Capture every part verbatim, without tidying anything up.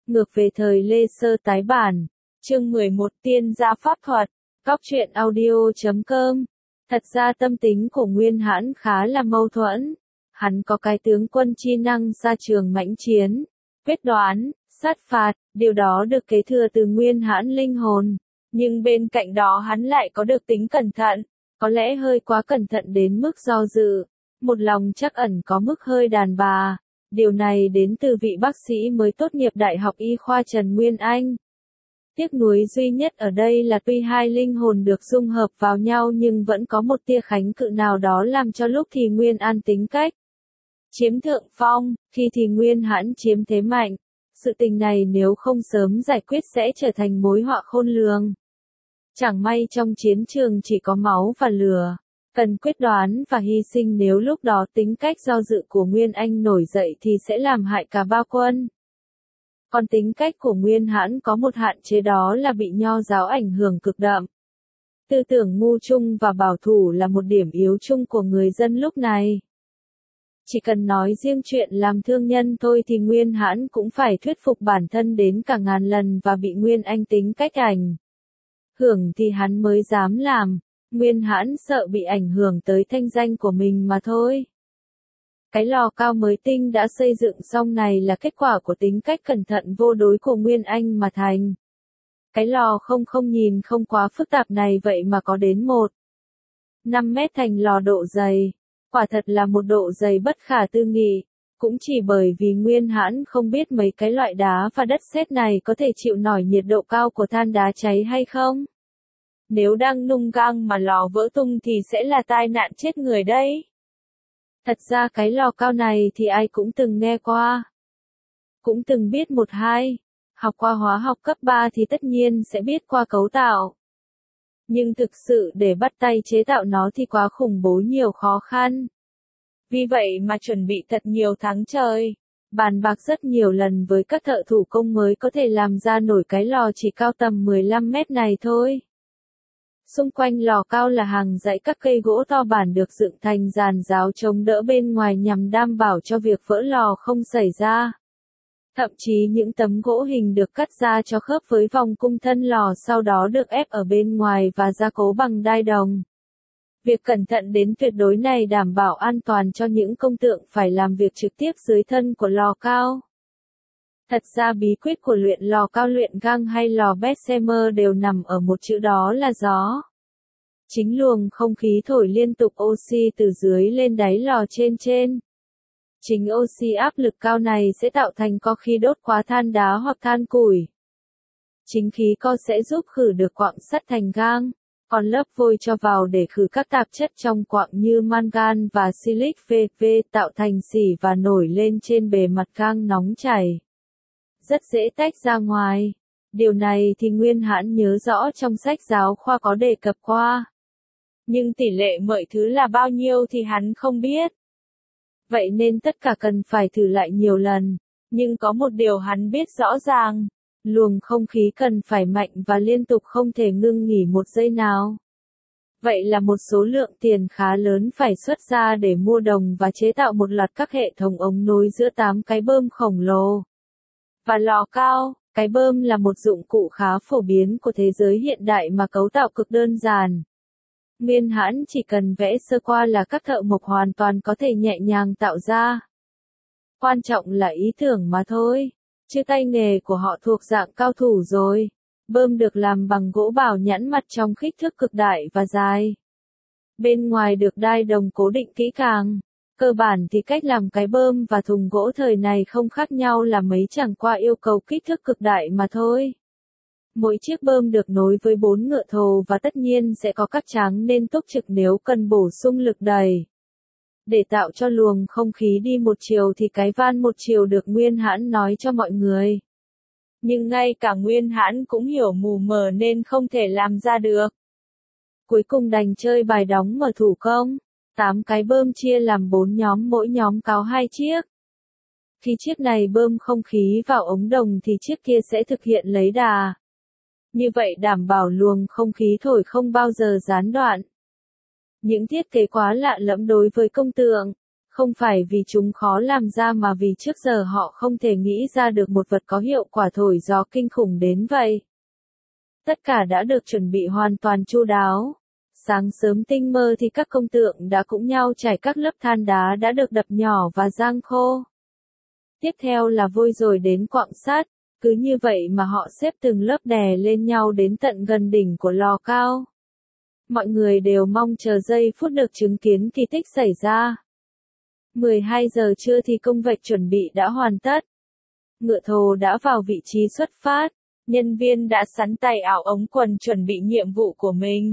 Ngược về thời Lê Sơ tái bản. Chương mười một Tiên gia pháp thuật. Cóc truyện audio chấm com. Thật ra tâm tính của Nguyên Hãn khá là mâu thuẫn. Hắn có cái tướng quân chi năng ra trường mãnh chiến, quyết đoán, sát phạt, điều đó được kế thừa từ Nguyên Hãn linh hồn. Nhưng bên cạnh đó hắn lại có được tính cẩn thận, có lẽ hơi quá cẩn thận đến mức do dự, một lòng trắc ẩn có mức hơi đàn bà. Điều này đến từ vị bác sĩ mới tốt nghiệp Đại học Y khoa Trần Nguyên Anh. Tiếc nuối duy nhất ở đây là tuy hai linh hồn được dung hợp vào nhau nhưng vẫn có một tia khánh cự nào đó làm cho lúc thì Nguyên An tính cách chiếm thượng phong, khi thì Nguyên Hãn chiếm thế mạnh. Sự tình này nếu không sớm giải quyết sẽ trở thành mối họa khôn lường. Chẳng may trong chiến trường chỉ có máu và lửa, cần quyết đoán và hy sinh, nếu lúc đó tính cách do dự của Nguyên Anh nổi dậy thì sẽ làm hại cả ba quân. Còn tính cách của Nguyên Hãn có một hạn chế, đó là bị nho giáo ảnh hưởng cực đậm. Tư tưởng ngu chung và bảo thủ là một điểm yếu chung của người dân lúc này. Chỉ cần nói riêng chuyện làm thương nhân thôi thì Nguyên Hãn cũng phải thuyết phục bản thân đến cả ngàn lần và bị Nguyên Anh tính cách ảnh hưởng thì hắn mới dám làm. Nguyên Hãn sợ bị ảnh hưởng tới thanh danh của mình mà thôi. Cái lò cao mới tinh đã xây dựng xong này là kết quả của tính cách cẩn thận vô đối của Nguyên Anh mà thành. Cái lò không không nhìn không quá phức tạp này vậy mà có đến một năm mét thành lò độ dày. Quả thật là một độ dày bất khả tư nghị. Cũng chỉ bởi vì Nguyên Hãn không biết mấy cái loại đá và đất sét này có thể chịu nổi nhiệt độ cao của than đá cháy hay không. Nếu đang nung gang mà lò vỡ tung thì sẽ là tai nạn chết người đấy. Thật ra cái lò cao này thì ai cũng từng nghe qua. Cũng từng biết một hai. Học qua hóa học cấp ba thì tất nhiên sẽ biết qua cấu tạo. Nhưng thực sự để bắt tay chế tạo nó thì quá khủng bố, nhiều khó khăn. Vì vậy mà chuẩn bị thật nhiều tháng trời. Bàn bạc rất nhiều lần với các thợ thủ công mới có thể làm ra nổi cái lò chỉ cao tầm mười lăm mét này thôi. Xung quanh lò cao là hàng dãy các cây gỗ to bản được dựng thành giàn giáo chống đỡ bên ngoài nhằm đảm bảo cho việc vỡ lò không xảy ra. Thậm chí những tấm gỗ hình được cắt ra cho khớp với vòng cung thân lò, sau đó được ép ở bên ngoài và gia cố bằng đai đồng. Việc cẩn thận đến tuyệt đối này đảm bảo an toàn cho những công tượng phải làm việc trực tiếp dưới thân của lò cao. Thật ra bí quyết của luyện lò cao, luyện gang hay lò Bessemer đều nằm ở một chữ, đó là gió. Chính luồng không khí thổi liên tục oxy từ dưới lên đáy lò trên trên. Chính oxy áp lực cao này sẽ tạo thành co khi đốt quá than đá hoặc than củi. Chính khí co sẽ giúp khử được quặng sắt thành gang, còn lớp vôi cho vào để khử các tạp chất trong quặng như mangan và silic vê vê tạo thành xỉ và nổi lên trên bề mặt gang nóng chảy. Rất dễ tách ra ngoài. Điều này thì Nguyên Hãn nhớ rõ trong sách giáo khoa có đề cập qua. Nhưng tỷ lệ mọi thứ là bao nhiêu thì hắn không biết. Vậy nên tất cả cần phải thử lại nhiều lần. Nhưng có một điều hắn biết rõ ràng. Luồng không khí cần phải mạnh và liên tục, không thể ngưng nghỉ một giây nào. Vậy là một số lượng tiền khá lớn phải xuất ra để mua đồng và chế tạo một loạt các hệ thống ống nối giữa tám cái bơm khổng lồ. Và lò cao, cái bơm là một dụng cụ khá phổ biến của thế giới hiện đại mà cấu tạo cực đơn giản. Nguyên Hãn chỉ cần vẽ sơ qua là các thợ mộc hoàn toàn có thể nhẹ nhàng tạo ra. Quan trọng là ý tưởng mà thôi, chứ tay nghề của họ thuộc dạng cao thủ rồi. Bơm được làm bằng gỗ bảo nhẵn mặt trong kích thước cực đại và dài. Bên ngoài được đai đồng cố định kỹ càng. Cơ bản thì cách làm cái bơm và thùng gỗ thời này không khác nhau là mấy, chẳng qua yêu cầu kích thước cực đại mà thôi. Mỗi chiếc bơm được nối với bốn ngựa thồ và tất nhiên sẽ có các tráng nên túc trực nếu cần bổ sung lực đẩy. Để tạo cho luồng không khí đi một chiều thì cái van một chiều được Nguyên Hãn nói cho mọi người. Nhưng ngay cả Nguyên Hãn cũng hiểu mù mờ nên không thể làm ra được. Cuối cùng đành chơi bài đóng mở thủ công. Tám cái bơm chia làm bốn nhóm, mỗi nhóm có hai chiếc. Khi chiếc này bơm không khí vào ống đồng thì chiếc kia sẽ thực hiện lấy đà. Như vậy đảm bảo luồng không khí thổi không bao giờ gián đoạn. Những thiết kế quá lạ lẫm đối với công tượng, Không phải vì chúng khó làm ra mà vì trước giờ họ không thể nghĩ ra được một vật có hiệu quả thổi gió kinh khủng đến vậy. Tất cả đã được chuẩn bị hoàn toàn chu đáo. Sáng sớm tinh mơ thì các công tượng đã cũng nhau trải các lớp than đá đã được đập nhỏ và rang khô. Tiếp theo là vôi rồi đến quặng sắt, cứ như vậy mà họ xếp từng lớp đè lên nhau đến tận gần đỉnh của lò cao. Mọi người đều mong chờ giây phút được chứng kiến kỳ tích xảy ra. mười hai giờ trưa thì công việc chuẩn bị đã hoàn tất. Ngựa thồ đã vào vị trí xuất phát, nhân viên đã sắn tay áo ống quần chuẩn bị nhiệm vụ của mình.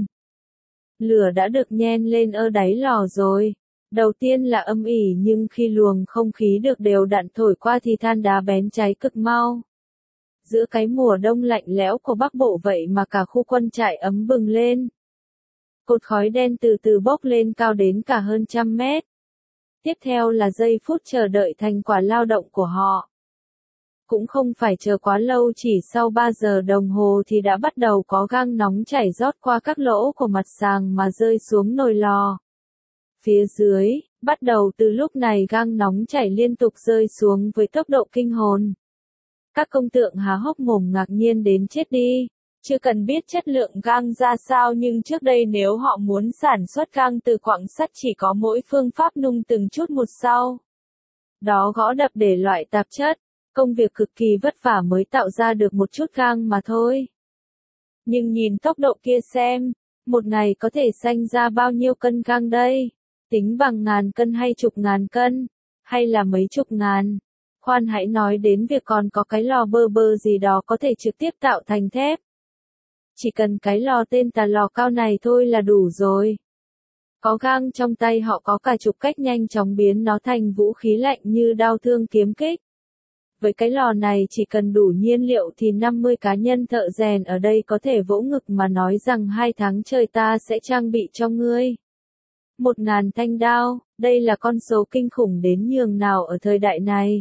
Lửa đã được nhen lên ở đáy lò rồi. Đầu tiên là âm ỉ nhưng khi luồng không khí được đều đặn thổi qua thì than đá bén cháy cực mau. Giữa cái mùa đông lạnh lẽo của Bắc Bộ vậy mà cả khu quân trại ấm bừng lên. Cột khói đen từ từ bốc lên cao đến cả hơn trăm mét. Tiếp theo là giây phút chờ đợi thành quả lao động của họ. Cũng không phải chờ quá lâu, chỉ sau ba giờ đồng hồ thì đã bắt đầu có gang nóng chảy rót qua các lỗ của mặt sàng mà rơi xuống nồi lò. Phía dưới, bắt đầu từ lúc này gang nóng chảy liên tục rơi xuống với tốc độ kinh hồn. Các công tượng há hốc mồm ngạc nhiên đến chết đi. Chưa cần biết chất lượng gang ra sao nhưng trước đây nếu họ muốn sản xuất gang từ quặng sắt chỉ có mỗi phương pháp nung từng chút một sau. Đó gõ đập để loại tạp chất, công việc cực kỳ vất vả mới tạo ra được một chút gang mà thôi. Nhưng nhìn tốc độ kia xem, một ngày có thể sanh ra bao nhiêu cân gang đây? Tính bằng ngàn cân hay chục ngàn cân? Hay là mấy chục ngàn? Khoan hãy nói đến việc còn có cái lò bơ bơ gì đó có thể trực tiếp tạo thành thép. Chỉ cần cái lò tên tà lò cao này thôi là đủ rồi. Có gang trong tay họ có cả chục cách nhanh chóng biến nó thành vũ khí lạnh như đao thương kiếm kích. Với cái lò này chỉ cần đủ nhiên liệu thì năm mươi cá nhân thợ rèn ở đây có thể vỗ ngực mà nói rằng hai tháng trời ta sẽ trang bị cho ngươi một ngàn thanh đao, đây là con số kinh khủng đến nhường nào ở thời đại này.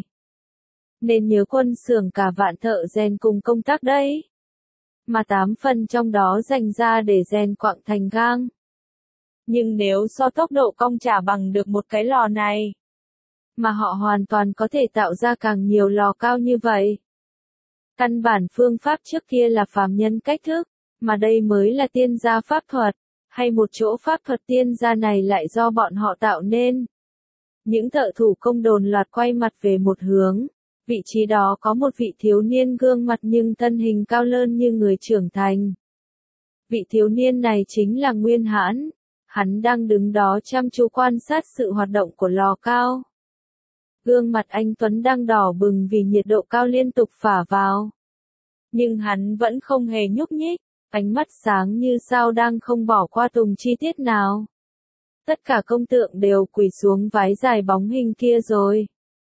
Nên nhớ quân xưởng cả vạn thợ rèn cùng công tác đấy. Mà tám phần trong đó dành ra để rèn quặng thành gang. Nhưng nếu so tốc độ cong chả bằng được một cái lò này, mà họ hoàn toàn có thể tạo ra càng nhiều lò cao như vậy. Căn bản phương pháp trước kia là phàm nhân cách thức, mà đây mới là tiên gia pháp thuật, hay một chỗ pháp thuật tiên gia này lại do bọn họ tạo nên. Những thợ thủ công đồn loạt quay mặt về một hướng. Vị trí đó có một vị thiếu niên gương mặt nhưng thân hình cao lớn như người trưởng thành. Vị thiếu niên này chính là Nguyên Hãn. Hắn đang đứng đó chăm chú quan sát sự hoạt động của lò cao. Gương mặt anh Tuấn đang đỏ bừng vì nhiệt độ cao liên tục phả vào. Nhưng hắn vẫn không hề nhúc nhích, ánh mắt sáng như sao đang không bỏ qua tùng chi tiết nào. Tất cả công tượng đều quỳ xuống vái dài bóng hình kia rồi.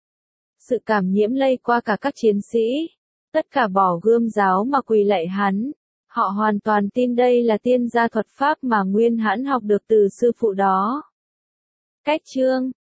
Sự cảm nhiễm lây qua cả các chiến sĩ. Tất cả bỏ gươm giáo mà quỳ lạy hắn. Họ hoàn toàn tin đây là tiên gia thuật pháp mà Nguyên Hãn học được từ sư phụ đó. Cách chương